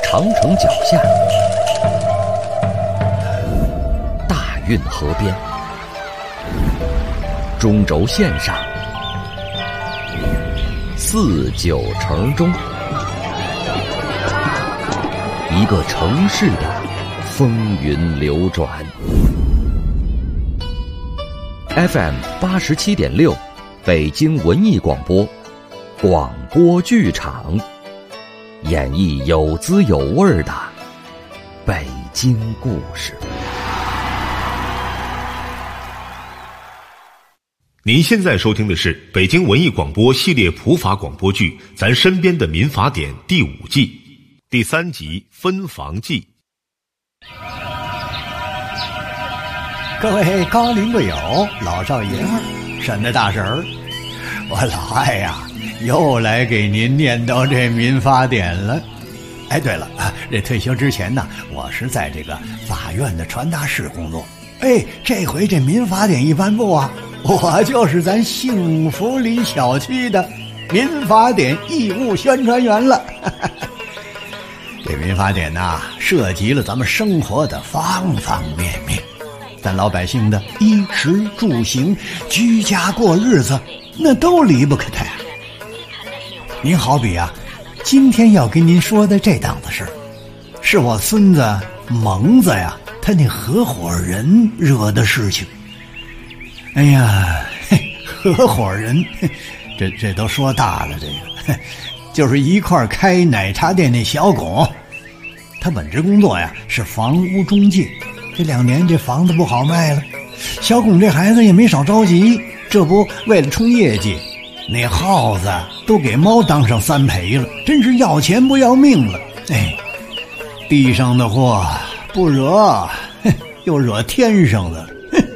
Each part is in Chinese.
长城脚下，大运河边，中轴线上，四九城中，一个城市的风云流转。FM 87.6，北京文艺广播，广播剧场，演绎有滋有味的北京故事。 您现在收听的是北京文艺广播系列普法广播剧《咱身边的民法典》第5季第3集《分房记》。 各位高龄贵友、老少爷们儿、山的大婶儿，我老艾呀，又来给您念叨这民法典了。哎，对了，这退休之前呢，我是在这个法院的传达室工作。哎，这回这民法典一颁布啊，我就是咱幸福里小区的民法典义务宣传员了。这民法典呐，涉及了咱们生活的方方面面。咱老百姓的衣食住行、居家过日子，那都离不开它呀。您好比啊，今天要跟您说的这档子事，是我孙子蒙子呀，他那合伙人惹的事情。哎呀，合伙人，这都说大了，这个就是一块开奶茶店那小巩，他本职工作呀是房屋中介。这2年这房子不好卖了，小巩这孩子也没少着急，这不为了冲业绩，那耗子都给猫当上3陪了，真是要钱不要命了。哎，地上的祸不惹，又惹天上的了。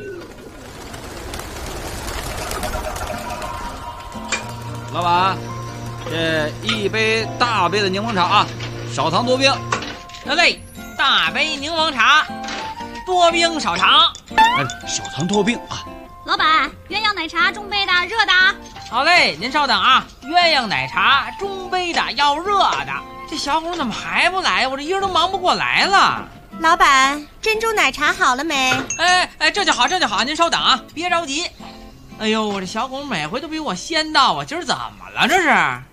老板，这1杯大杯的柠檬茶啊，少糖多冰。 得嘞，大杯柠檬茶，多冰少糖。 少糖多冰啊。 老板，鸳鸯奶茶中杯的，热的。 好嘞，您稍等啊，鸳鸯奶茶中杯的，要热的。这小巩怎么还不来？我这一人都忙不过来了。 老板，珍珠奶茶好了没？ 哎，这就好，这就好，您稍等啊，别着急。哎呦，我这小巩每回都比我先到啊，今儿怎么了这是？ 哎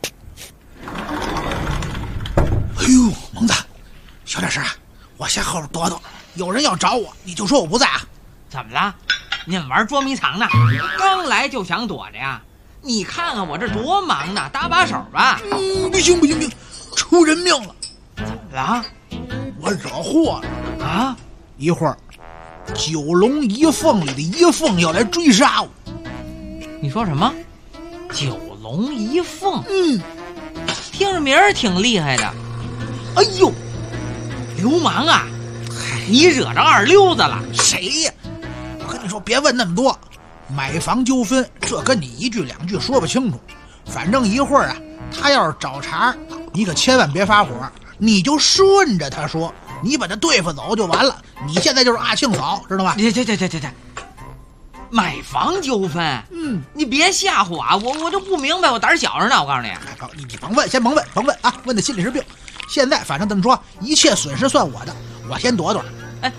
呦，蒙子，小点声啊，我先后边躲躲，有人要找我，你就说我不在啊。 怎么了？你们玩捉迷藏呢？刚来就想躲着呀？你看看我这多忙呢，搭把手吧。 不行，出人命了！ 怎么了？ 我惹祸了啊！ 一会儿9龙一凤里的一凤要来追杀我。 你说什么？9龙一凤？听着名儿挺厉害的。哎呦，流氓啊！你惹着2溜子了？ 谁呀？我跟你说，别问那么多，买房纠纷这跟你1句2句说不清楚。反正一会儿啊，他要是找茬，你可千万别发火，你就顺着他说，你把他对付走就完了。你现在就是阿庆嫂，知道吧？ 这买房纠纷？你别吓唬啊！我就不明白，我胆小着呢。我告诉你， 你甭问，先甭问啊，问的心里是病。现在反正这么说，一切损失算我的，我先躲躲。 哎，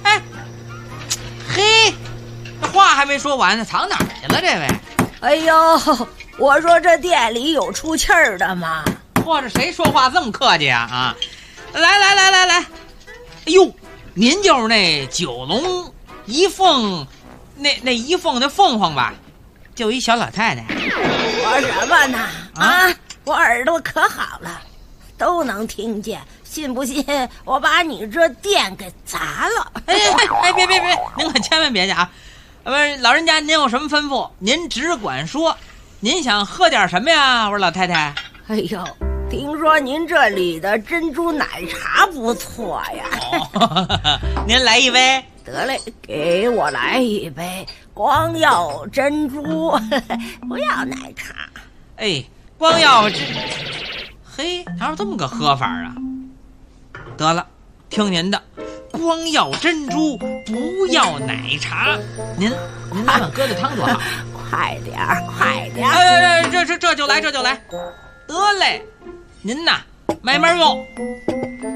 嘿，这话还没说完呢，藏哪儿去了这位？ 哎呦，我说这店里有出气儿的吗？ 或者谁说话这么客气啊？来！哎呦，您就是那9龙一凤，那一凤的凤凰吧？就一小老太太。 我什么呢？我耳朵可好了，都能听见。信不信我把你这店给砸了？ 哎，别，您可千万别去啊！不是，老人家您有什么吩咐，您只管说。您想喝点什么呀？我说老太太。 哎呦，听说您这里的珍珠奶茶不错呀。 您来一杯。 得嘞，给我来一杯，光要珍珠，不要奶茶。 哎，光要嘿，哪有这么个喝法啊？得了，听您的，光要珍珠，不要奶茶。您把碗搁在汤多好。 快点儿！ 哎，这就来。得嘞，您呐，慢慢用。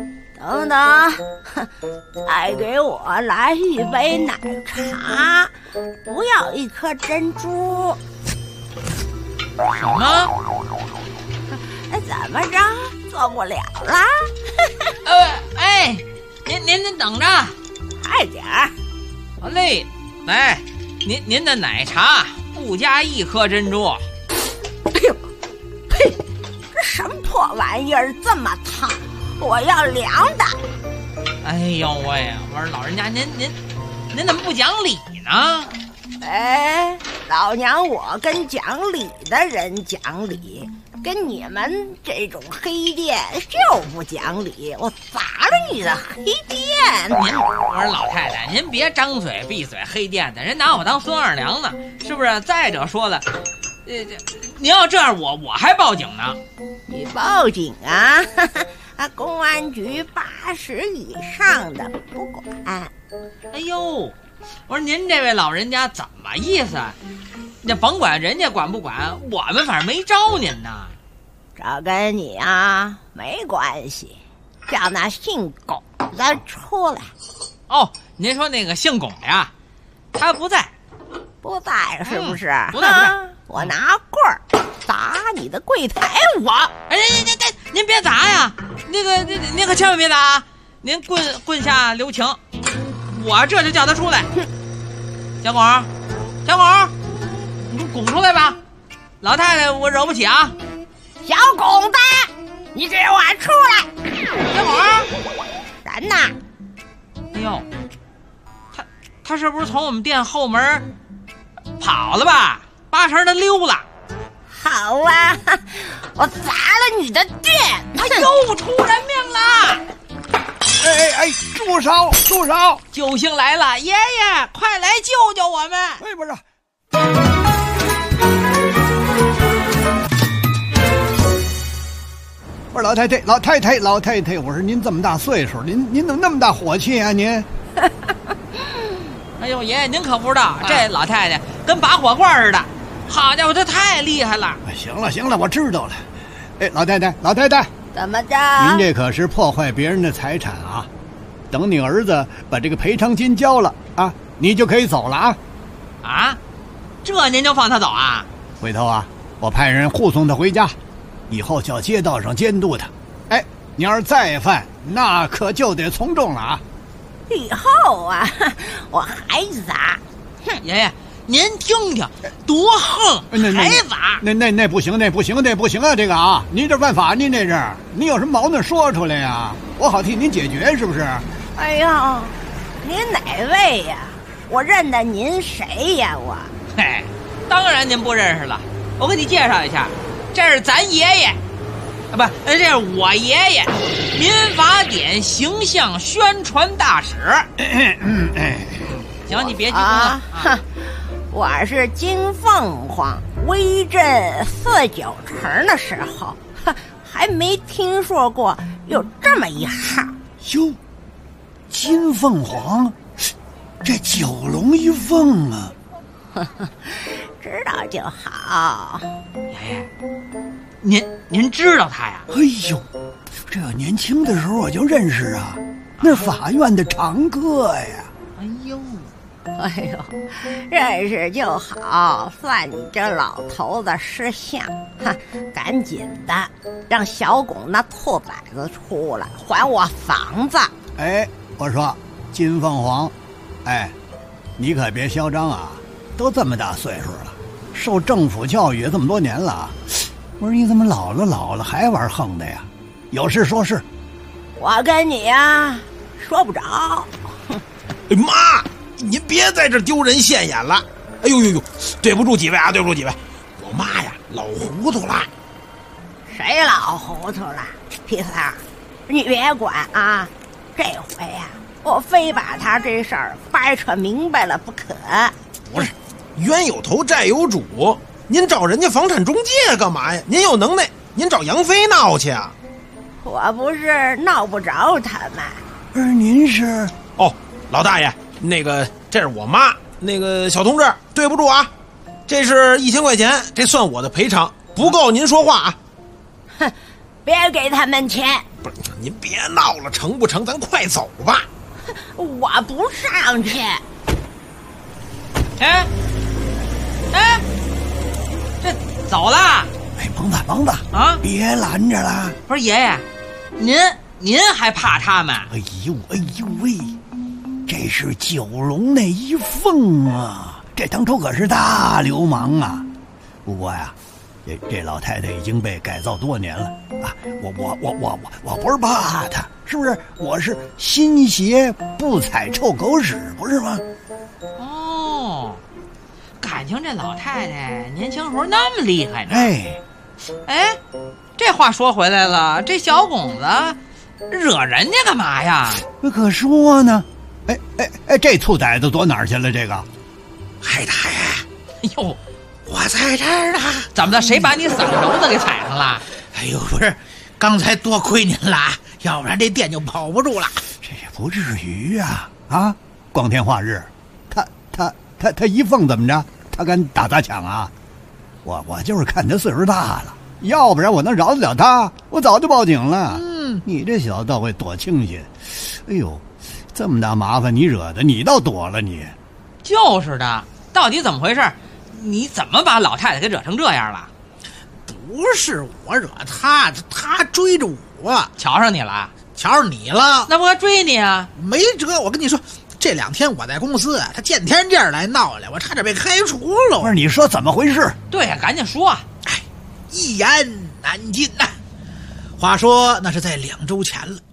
等等，再给我来一杯奶茶，不要一颗珍珠。 什么？ 怎么着？做不了了？ 哎，您等着， 快点儿。 好嘞，来，您的奶茶不加一颗珍珠。 哎呦，呸！这什么破玩意儿，这么烫！我要凉的。 哎呦喂，我说老人家，您怎么不讲理呢？ 哎，老娘我跟讲理的人讲理，跟你们这种黑店就不讲理，我砸了你的黑店！ 我说老太太，您别张嘴闭嘴黑店的，人拿我当孙二娘呢，是不是？再者说了，您要这样，我还报警呢。 你报警啊？公安局80以上的不管。 哎呦，我说您这位老人家怎么意思？那甭管人家管不管，我们反正没招您呢。 这跟你啊没关系，叫那姓龚的出来。 哦，您说那个姓龚的呀，他不在。 不在是不是？ 不在。 我拿棍儿砸你的柜台我！ 哎，您别砸呀！您可千万别砸啊！您棍下留情，我这就叫他出来。小龚，你给我拱出来吧！老太太，我惹不起啊！ 小龚的，你给我出来！ 小龚， 人呢？ 哎呦，他是不是从我们店后门跑了吧？8成他溜了。 好啊，我砸了你的店！ 他又出人命了！ 哎，住手！ 救星来了，爷爷，快来救救我们！ 哎，不是。我说老太太，我说您这么大岁数，您怎么那么大火气啊您？ 哎呦，爷爷您可不知道，这老太太跟拔火罐似的，好家伙，她太厉害了。 行了，我知道了。哎，老太太， 怎么着？ 您这可是破坏别人的财产啊！等你儿子把这个赔偿金交了啊，你就可以走了啊！ 啊，这您就放他走啊？ 回头啊，我派人护送他回家，以后叫街道上监督他。哎，你要是再犯，那可就得从重了啊！ 以后啊，我还砸。 哼，爷爷，您听听，多横，还砸！ 那不行啊！这个啊，您这犯法，您这是，您有什么矛盾说出来呀？我好替您解决，是不是？ 哎呦，您哪位呀？我认得您谁呀？我， 嘿，当然您不认识了。我给你介绍一下，这是咱爷爷，啊不，这是我爷爷，民法典形象宣传大使。行，你别激动了。 我是金凤凰威震49城的时候，还没听说过有这么一号。 哟，金凤凰，这9龙一凤啊！ 知道就好。 爷爷，您知道他呀？ 哎呦，这年轻的时候我就认识啊，那法院的常客呀。 哎呦，认识就好，算你这老头子识相。赶紧的，让小龚那兔崽子出来，还我房子。 哎，我说金凤凰，哎，你可别嚣张啊！都这么大岁数了，受政府教育这么多年了，我说你怎么老了还玩横的呀？有事说事。 我跟你呀说不着。 哎妈！您别在这丢人现眼了！哎呦，对不住几位啊，我妈呀老糊涂了。 谁老糊涂了？皮三，你别管啊！这回呀，我非把他这事儿掰扯明白了不可。 不是，冤有头债有主，您找人家房产中介干嘛呀？您有能耐，您找杨飞闹去啊！ 我不是闹不着他们。 而您是？ 哦，老大爷。那个，这是我妈。那个小同志，对不住啊，这是1000块钱，这算我的赔偿，不够您说话啊。 哼，别给他们钱， 不是，您别闹了，成不成？咱快走吧。 我不上去。 哎，这走了？ 哎，蒙子啊， 别拦着了。 不是爷爷，您还怕他们？ 哎呦喂，这是九龙那一凤啊，这当初可是大流氓啊。不过呀，这老太太已经被改造多年了啊！我不是怕她，是不是？我是新鞋不踩臭狗屎，不是吗？ 哦，感情这老太太年轻时候那么厉害呢。哎，这话说回来了，这小拱子惹人家干嘛呀？ 可说呢。哎，这兔崽子躲哪儿去了？这个， 海大爷， 哎呦！ 我在这儿呢。 怎么的？谁把你嗓轴子给踩上了？ 哎呦，不是，刚才多亏您了，要不然这店就保不住了。 这也不至于啊！啊，光天化日，他一凤怎么着？他敢打砸抢啊？我就是看他岁数大了，要不然我能饶得了他？我早就报警了。你这小子倒会躲清闲。哎呦，这么大麻烦你惹的，你倒躲了你。 就是的，到底怎么回事？你怎么把老太太给惹成这样了？ 不是我惹他，他追着我， 瞧上你了？ 瞧上你了？ 那不该追你啊？ 没辙，我跟你说，这2天我在公司，他见天这儿来闹来，我差点被开除了。 不是，你说怎么回事？ 对呀，赶紧说。 哎，一言难尽呐。话说那是在2周前了。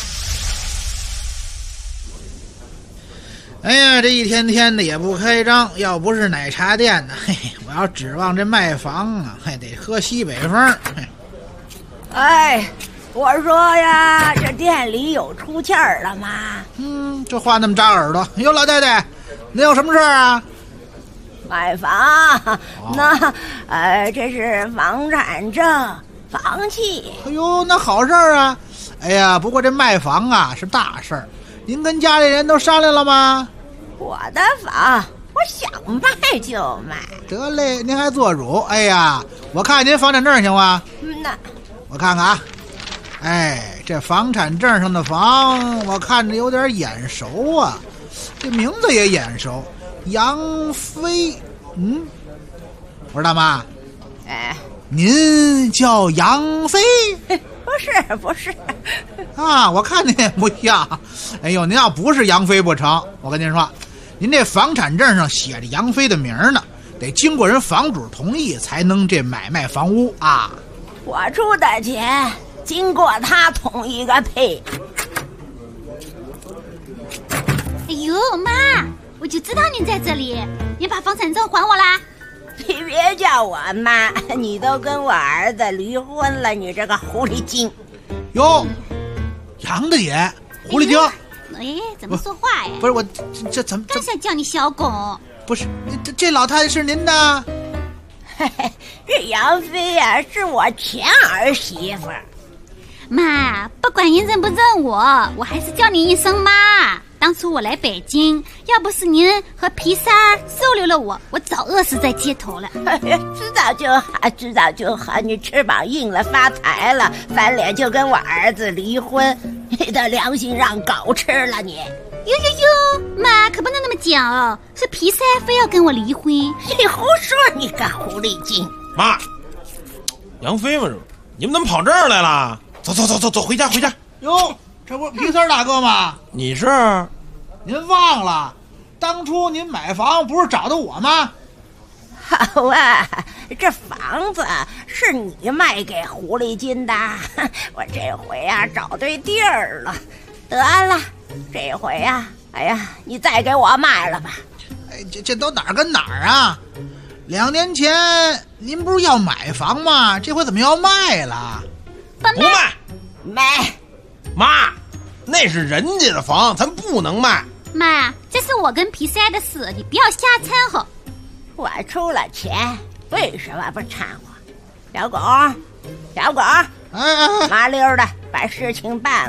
哎呀，这一天天的也不开张，要不是奶茶店呢，嘿，我要指望这卖房啊，还得喝西北风。 哎，我说呀，这店里有出气儿了吗？ 这话那么扎耳朵。哟，老太太，您有什么事儿啊？ 买房，那这是房产证、房契。 哎呦，那好事儿啊！哎呀，不过这卖房啊是大事儿，您跟家里人都商量了吗？ 我的房，我想卖就卖。 得嘞，您还做主。哎呀，我看您房产证行吗？ 那我看看啊。哎，这房产证上的房，我看着有点眼熟啊，这名字也眼熟，杨飞。我说大妈，您叫杨飞？ 不是啊，我看您也不像。哎呦，您要不是杨飞不成，我跟您说，您这房产证上写着杨飞的名呢，得经过人房主同意才能这买卖房屋啊。 我出的钱，经过他同意个屁！ 哎呦妈，我就知道您在这里，您把房产证还我啦！ 你别叫我妈，你都跟我儿子离婚了，你这个狐狸精！ 哟，杨大爷，狐狸精！ 哎，怎么说话呀？ 不是我，这怎么？ 刚想叫你小拱。 不是，这老太太是您的？ 嘿嘿，这杨飞呀，是我前儿媳妇。 妈，不管您认不认我，我还是叫您一声妈。当初我来北京，要不是您和皮三儿收留了我，我早饿死在街头了。 知道就好，知道就好。你翅膀硬了，发财了，翻脸就跟我儿子离婚，你的良心让狗吃了你！ 哟，妈可不能那么讲哦，是皮三非要跟我离婚。 你胡说，你个狐狸精！ 妈，杨飞嘛，你们怎么跑这儿来了？走，回家。 哟，这不皮三大哥吗？ 你是？ 您忘了，当初您买房不是找的我吗？ 好啊，这房子是你卖给狐狸精的，我这回呀找对地儿了。得了，这回呀，哎呀，你再给我卖了吧。 哎，这都哪儿跟哪儿啊？2年前您不是要买房吗？这回怎么要卖了？ 不卖， 卖。 妈，那是人家的房，咱不能卖。 妈，这是我跟皮三的事，你不要瞎掺和。 我出了钱，为什么不掺和？小狗， 哎， 麻溜的把事情办了，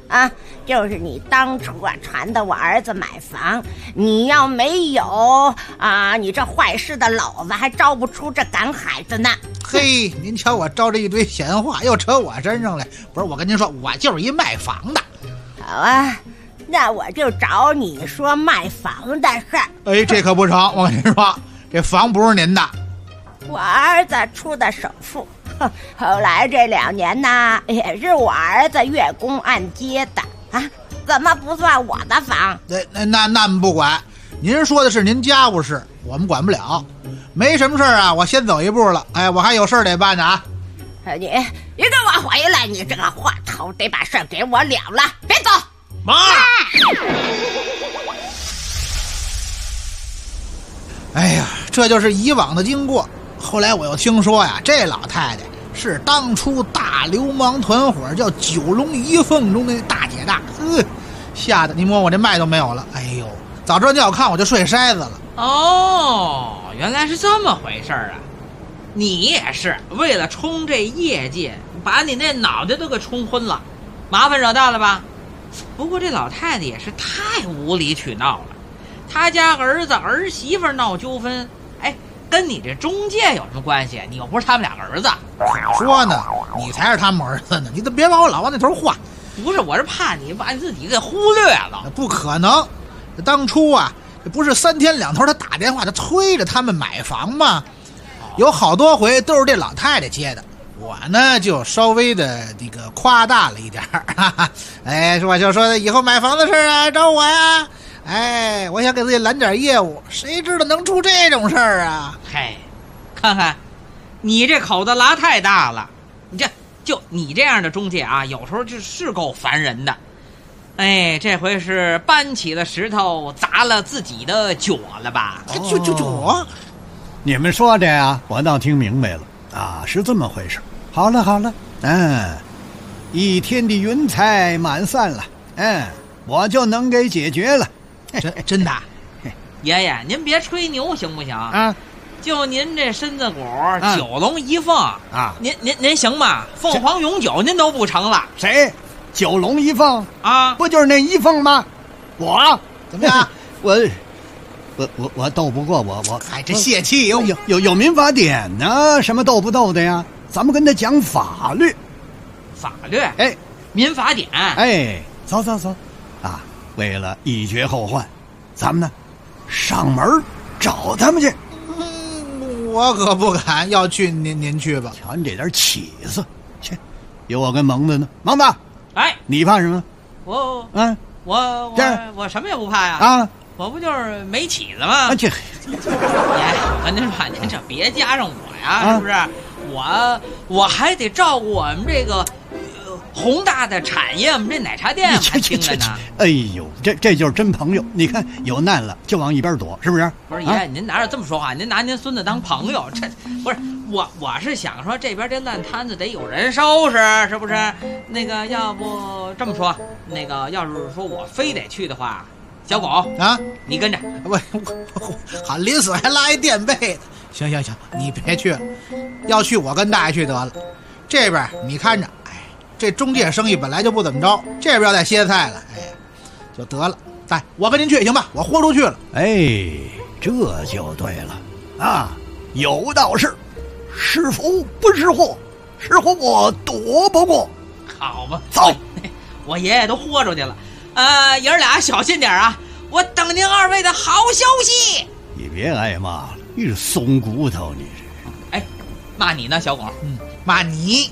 啊，就是你当初传的我儿子买房，你要没有啊，你这坏事的老子还招不出这赶孩子呢。 嘿，您瞧我招这一堆闲话又扯我身上来，不是我跟您说，我就是一卖房的。 好啊，那我就找你说卖房的事儿。 哎，这可不成，我跟您说，这房不是您的， 我儿子出的首付。后来这2年呢，也是我儿子月供按揭的啊，怎么不算我的房？ 那不管，您说的是您家务事，我们管不了。没什么事儿啊，我先走一步了。哎，我还有事儿得办呢啊。 你给我回来！你这个话头，得把事儿给我了了，别走。 妈！ 哎呀，这就是以往的经过。后来我又听说呀，这老太太是当初大流氓团伙叫九龙一凤中的大姐大，吓得你摸我这脉都没有了。哎呦，早知道你要看我就睡筛子了。 哦，原来是这么回事啊！你也是为了冲这业绩，把你那脑袋都给冲昏了，麻烦惹大了吧？不过这老太太也是太无理取闹了，她家儿子儿媳妇闹纠纷，哎，跟你这中介有什么关系？你又不是他们俩儿子。 可说呢，你才是他们儿子呢，你都别把我老往那头换。 不是，我是怕你把你自己给忽略了。 不可能，当初啊，这不是3天2头他打电话，他催着他们买房吗？有好多回都是这老太太接的，我呢就稍微的这个夸大了一点哈哈。哎，我就说以后买房的事啊，找我呀。哎，我想给自己揽点业务，谁知道能出这种事儿啊？ 嘿，看看你这口子拉太大了，你这样的中介啊，有时候就是够烦人的。哎，这回是搬起了石头砸了自己的脚了吧？ 脚。你们说的呀，我倒听明白了啊，是这么回事。好了，一天的云彩满散了，我就能给解决了。 真的？ 爷爷，您别吹牛行不行啊？ 就您这身子骨，9龙一凤啊，您行吗？凤凰永久您都不成了。 谁？9龙一凤啊？ 不就是那一凤吗？我怎么样？ 我斗不过我， 哎，这泄气有民法典呢，什么斗不斗的呀？咱们跟他讲法律。 法律？ 哎， 民法典。 哎，走啊！为了一绝后患，咱们呢上门找他们去。 我可不敢，要去您去吧。 瞧你这点起子，去，有我跟蒙子呢。蒙子， 哎， 你怕什么？ 我什么也不怕呀。 啊， 我不就是没起子吗？ 这， 我跟您说，您这别加上我呀，是不是？我还得照顾我们这个宏大的产业，我们这奶茶店还听着呢。 哎呦，这就是真朋友。你看有难了就往一边躲，是不是？ 不是爷，您哪有这么说话？您拿您孙子当朋友，这不是我是想说这边这烂摊子得有人收拾，是不是？那个要不这么说，那个要是说我非得去的话，小狗啊， 你跟着。 我好，临死还拉一垫背的。行，你别去了，要去我跟大爷去得了。这边你看着，哎，这中介生意本来就不怎么着，这边要再歇菜了，哎，就得了。带我跟您去行吧？我豁出去了。 哎，这就对了啊！有道是，是福不是祸，是祸躲不过。 好吧， 走， 我爷爷都豁出去了。爷儿俩小心点啊！我等您2位的好消息。 你别挨骂了，你是松骨头，你这。 哎，骂你呢，小狗。 骂你。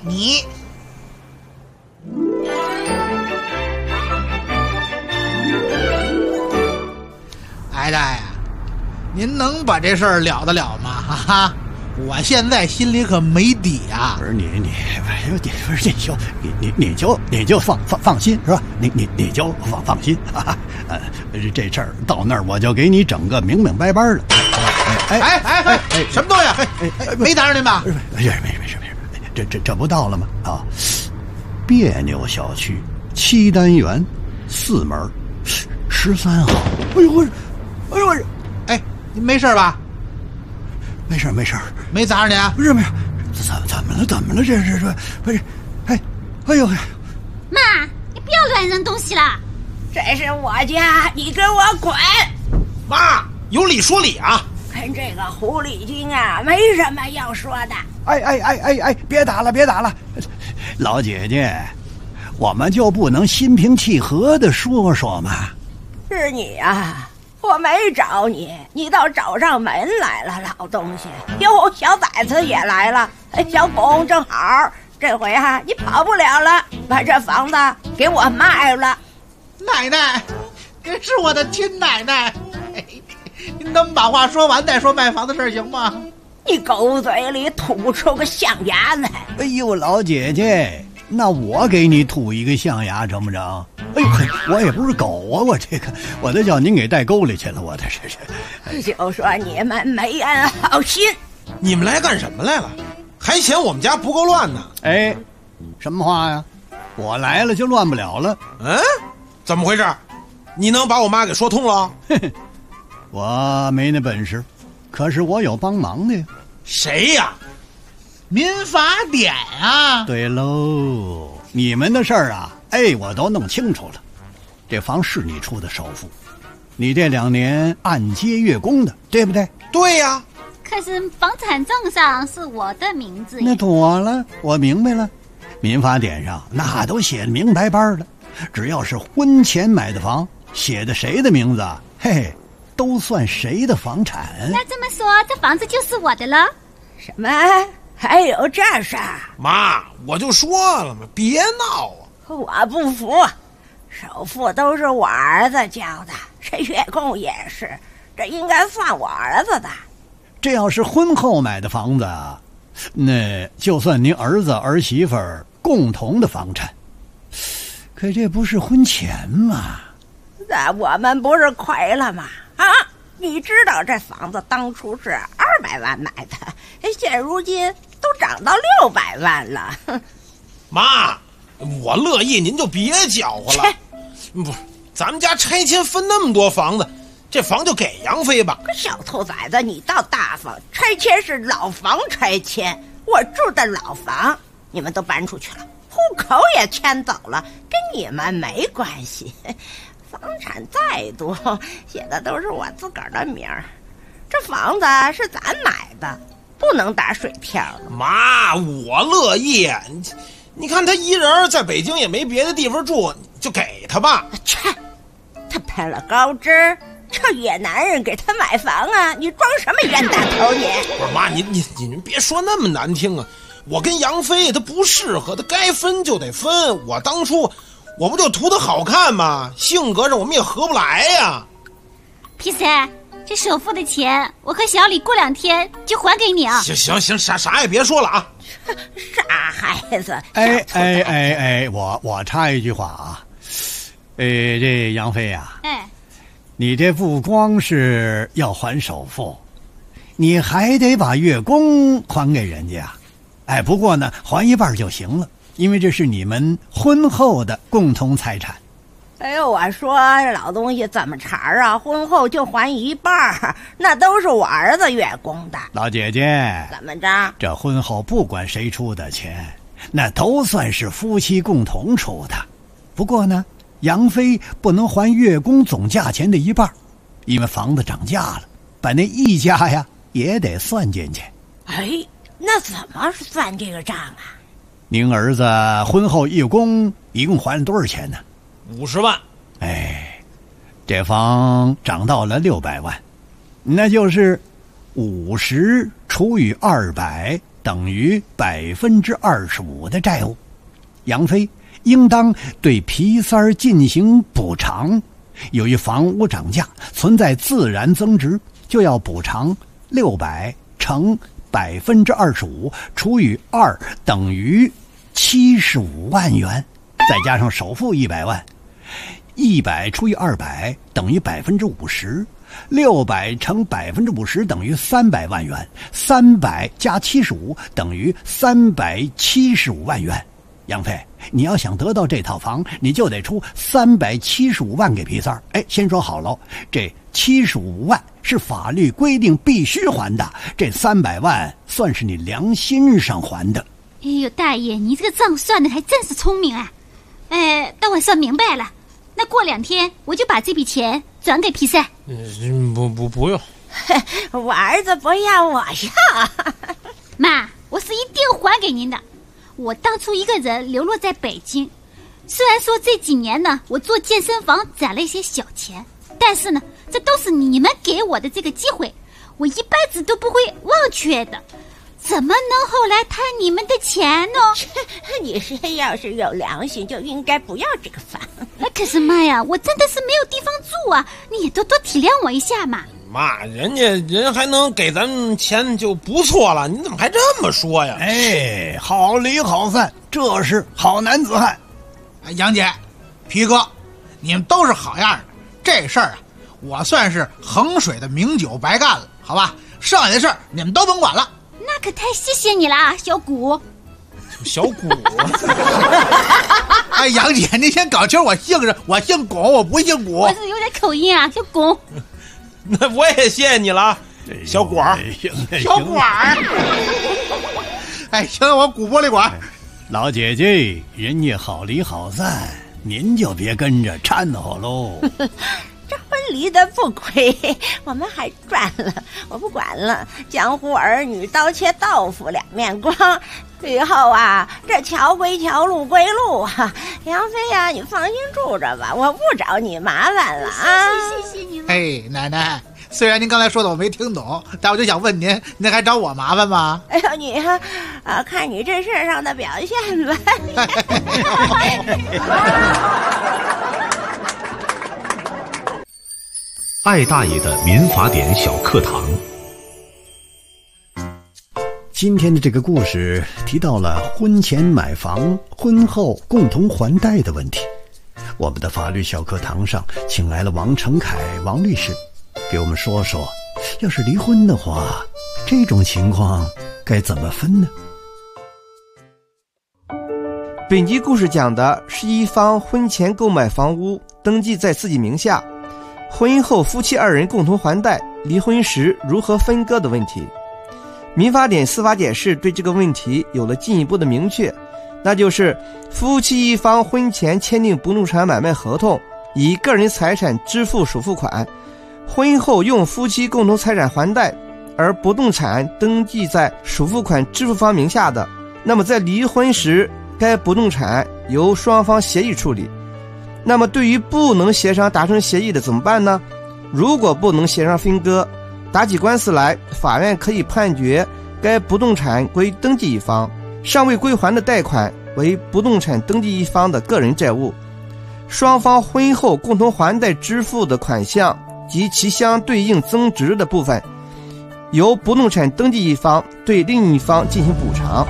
哎大爷，您能把这事儿了得了吗？哈哈，我现在心里可没底啊。 不是你就放心是吧？你就放心啊。这事儿到那儿我就给你整个明明白白的。 哎，什么东西？没打扰您吧？ 没事，这不到了吗？啊，别扭小区7单元4门13号。哎呦， 哎，您没事吧？ 没事， 没砸着您啊？ 不是，怎么了？这不是？哎呦， 妈，你不要乱扔东西啦！ 这是我家，你跟我滚！ 妈，有理说理啊！ 跟这个狐狸精啊，没什么要说的。 哎，别打了，老姐姐，我们就不能心平气和地说说吗？ 是你啊，我没找你，你倒找上门来了，老东西。哟，小崽子也来了，小巩正好，这回啊，你跑不了了，把这房子给我卖了。 奶奶，这是我的亲奶奶。您能把话说完再说卖房的事行吗？ 你狗嘴里吐出个象牙来！ 哎呦，老姐姐，那我给你吐一个象牙成不成？哎呦，我也不是狗啊，我都叫您给带沟里去了，我这是。 就说你们没安好心。 你们来干什么来了？还嫌我们家不够乱呢？ 哎，什么话呀？我来了就乱不了了。 嗯，怎么回事？你能把我妈给说通了？ 我没那本事，可是我有帮忙的呀。 谁呀？ 民法典啊。 对喽，你们的事儿啊，我都弄清楚了。这房是你出的首付，你这2年按揭月供的，对不对？ 对呀。 可是房产证上是我的名字。 那妥了，我明白了。民法典上那都写得明白白的，只要是婚前买的房，写的谁的名字，都算谁的房产。 那这么说，这房子就是我的了？ 什么？还有这事儿？ 妈，我就说了嘛，别闹啊！ 我不服，首付都是我儿子交的，这月供也是，这应该算我儿子的。 这要是婚后买的房子，那就算您儿子儿媳妇儿共同的房产。可这不是婚前吗？ 那我们不是亏了吗？啊，你知道这房子当初是200万买的，现如今都涨到600万了。 妈，我乐意，您就别搅和了。不是，咱们家拆迁分那么多房子，这房就给杨飞吧。 小兔崽子，你倒大方，拆迁是老房拆迁，我住的老房，你们都搬出去了，户口也迁走了，跟你们没关系。房产再多，写的都是我自个儿的名儿。这房子是咱买的，不能打水漂。 妈，我乐意。你看他一人在北京也没别的地方住，就给他吧。 切，他喷了高枝，这野男人给他买房啊？你装什么冤大头你？ 不是妈，你别说那么难听啊！我跟杨飞他不适合，他该分就得分。我当初我不就图他好看吗？性格上我们也合不来呀。 皮三，这首付的钱我和小李过2天就还给你啊。 行，啥也别说了啊。 傻孩子。 我插一句话啊。这杨飞啊，你这不光是要还首付，你还得把月供还给人家。不过呢，还一半就行了，因为这是你们婚后的共同财产。 我说老东西怎么茬啊？婚后就还一半，那都是我儿子月供的。 老姐姐， 怎么着？ 这婚后不管谁出的钱，那都算是夫妻共同出的。不过呢，杨飞不能还月供总价钱的一半，因为房子涨价了，把那溢价呀也得算进去。 那怎么算这个账啊？ 您儿子婚后月供一共还了多少钱呢 ？50万。 这房涨到了600万，那就是50除以200等于25%的债务。杨飞应当对皮三儿进行补偿。由于房屋涨价存在自然增值，就要补偿600乘25%除以2等于75万元，再加上首付100万。100除以200等于50%，600乘50%等于300万元，300加75等于375万元。杨飞，你要想得到这套房，你就得出375万给皮三儿。先说好了，这75万是法律规定必须还的，这300万算是你良心上还的。 大爷，你这个账算的还真是聪明啊！ 等我算明白了，那过2天我就把这笔钱转给皮赛。 不用。 我儿子不要我要。 妈，我是一定还给您的。我当初一个人流落在北京，虽然说这几年呢，我做健身房攒了一些小钱，但是呢，这都是你们给我的这个机会，我一辈子都不会忘却的。怎么能后来贪你们的钱呢？ 你是要是有良心，就应该不要这个房。 可是妈呀，我真的是没有地方住啊，你也多体谅我一下嘛。 妈，人还能给咱们钱就不错了，你怎么还这么说呀？ 好理好散，这是好男子汉。 杨姐、皮哥，你们都是好样的。这事儿啊，我算是衡水的名酒白干了，好吧？剩下的事儿你们都甭管了。 那可太谢谢你了，小谷。 小谷。 杨姐，您先搞清我姓什么，我姓巩，我不姓谷。 我是有点口音啊，叫巩。 那我也谢谢你了，小果儿。 小果儿。行了，我鼓玻璃管。 老姐姐，人家好理好散，您就别跟着掺和喽。 这婚离的不亏，我们还赚了。我不管了，江湖儿女刀切豆腐两面光。以后啊，这桥归桥，路归路啊。杨飞呀，你放心住着吧，我不找你麻烦了啊。 谢谢你了。 奶奶，虽然您刚才说的我没听懂，但我就想问您还找我麻烦吗？ 哎呦，你看你这事上的表现吧。 艾大爷的民法典小课堂。 今天的这个故事提到了婚前买房、婚后共同还贷的问题。我们的法律小课堂上请来了王成凯王律师，给我们说说，要是离婚的话，这种情况该怎么分呢？ 本集故事讲的是一方婚前购买房屋，登记在自己名下，婚后夫妻2人共同还贷，离婚时如何分割的问题。民法典司法解释对这个问题有了进一步的明确，那就是夫妻一方婚前签订不动产买卖合同，以个人财产支付首付款，婚后用夫妻共同财产还贷，而不动产登记在首付款支付方名下的，那么在离婚时该不动产由双方协议处理。那么对于不能协商达成协议的怎么办呢？如果不能协商分割，打起官司来，法院可以判决该不动产归登记一方，尚未归还的贷款为不动产登记一方的个人债务，双方婚后共同还贷支付的款项及其相对应增值的部分，由不动产登记一方对另一方进行补偿。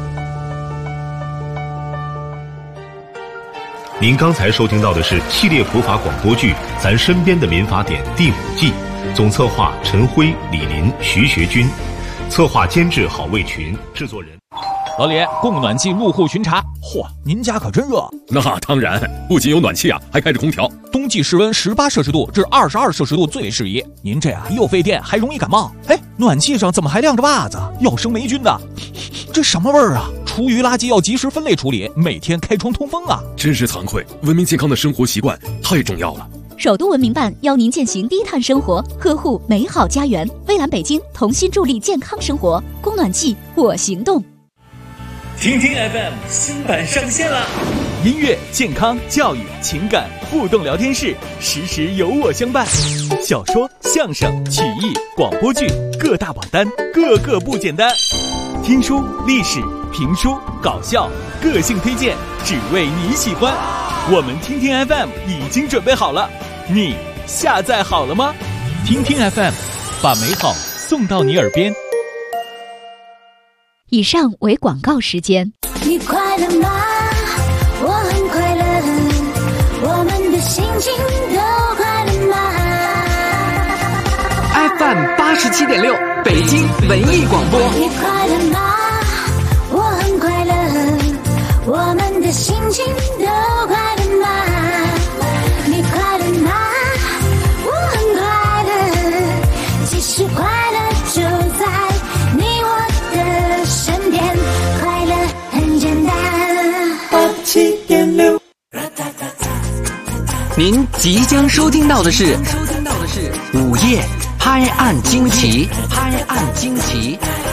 您刚才收听到的是系列普法广播剧《咱身边的民法典》第5季，总策划陈辉、李林、徐学军，策划监制郝卫群，制作人老李，供暖气入户巡查。嚯，您家可真热。 那当然，不仅有暖气啊，还开着空调。 冬季室温18摄氏度至22摄氏度最适宜。您这又费电，还容易感冒。哎，暖气上怎么还晾着袜子？要生霉菌的。这什么味儿啊？厨余垃圾要及时分类处理，每天开窗通风啊。 真是惭愧，文明健康的生活习惯太重要了。 首都文明办邀您践行低碳生活，呵护美好家园。蔚蓝北京同心助力健康生活，供暖气我行动。 听听 FM 新版上线了， 音乐、健康、教育、情感互动聊天室，时时有我相伴。小说、相声、曲艺、广播剧各大榜单，个个不简单。听书、历史、评书、搞笑，个性推荐，只为你喜欢。我们听听 FM 已经准备好了，你下载好了吗？听听 FM， 把美好送到你耳边。 以上为广告时间。 你快乐吗？我很快乐，我们的心情都快乐吗 ？FM 87.6，北京文艺广播。 你快乐吗？我很快乐，我们的心情都快乐吗？你快乐吗？我很快乐，其实快乐就在你我的身边，快乐很简单。87.6 您即将收听到的是午夜拍案惊奇。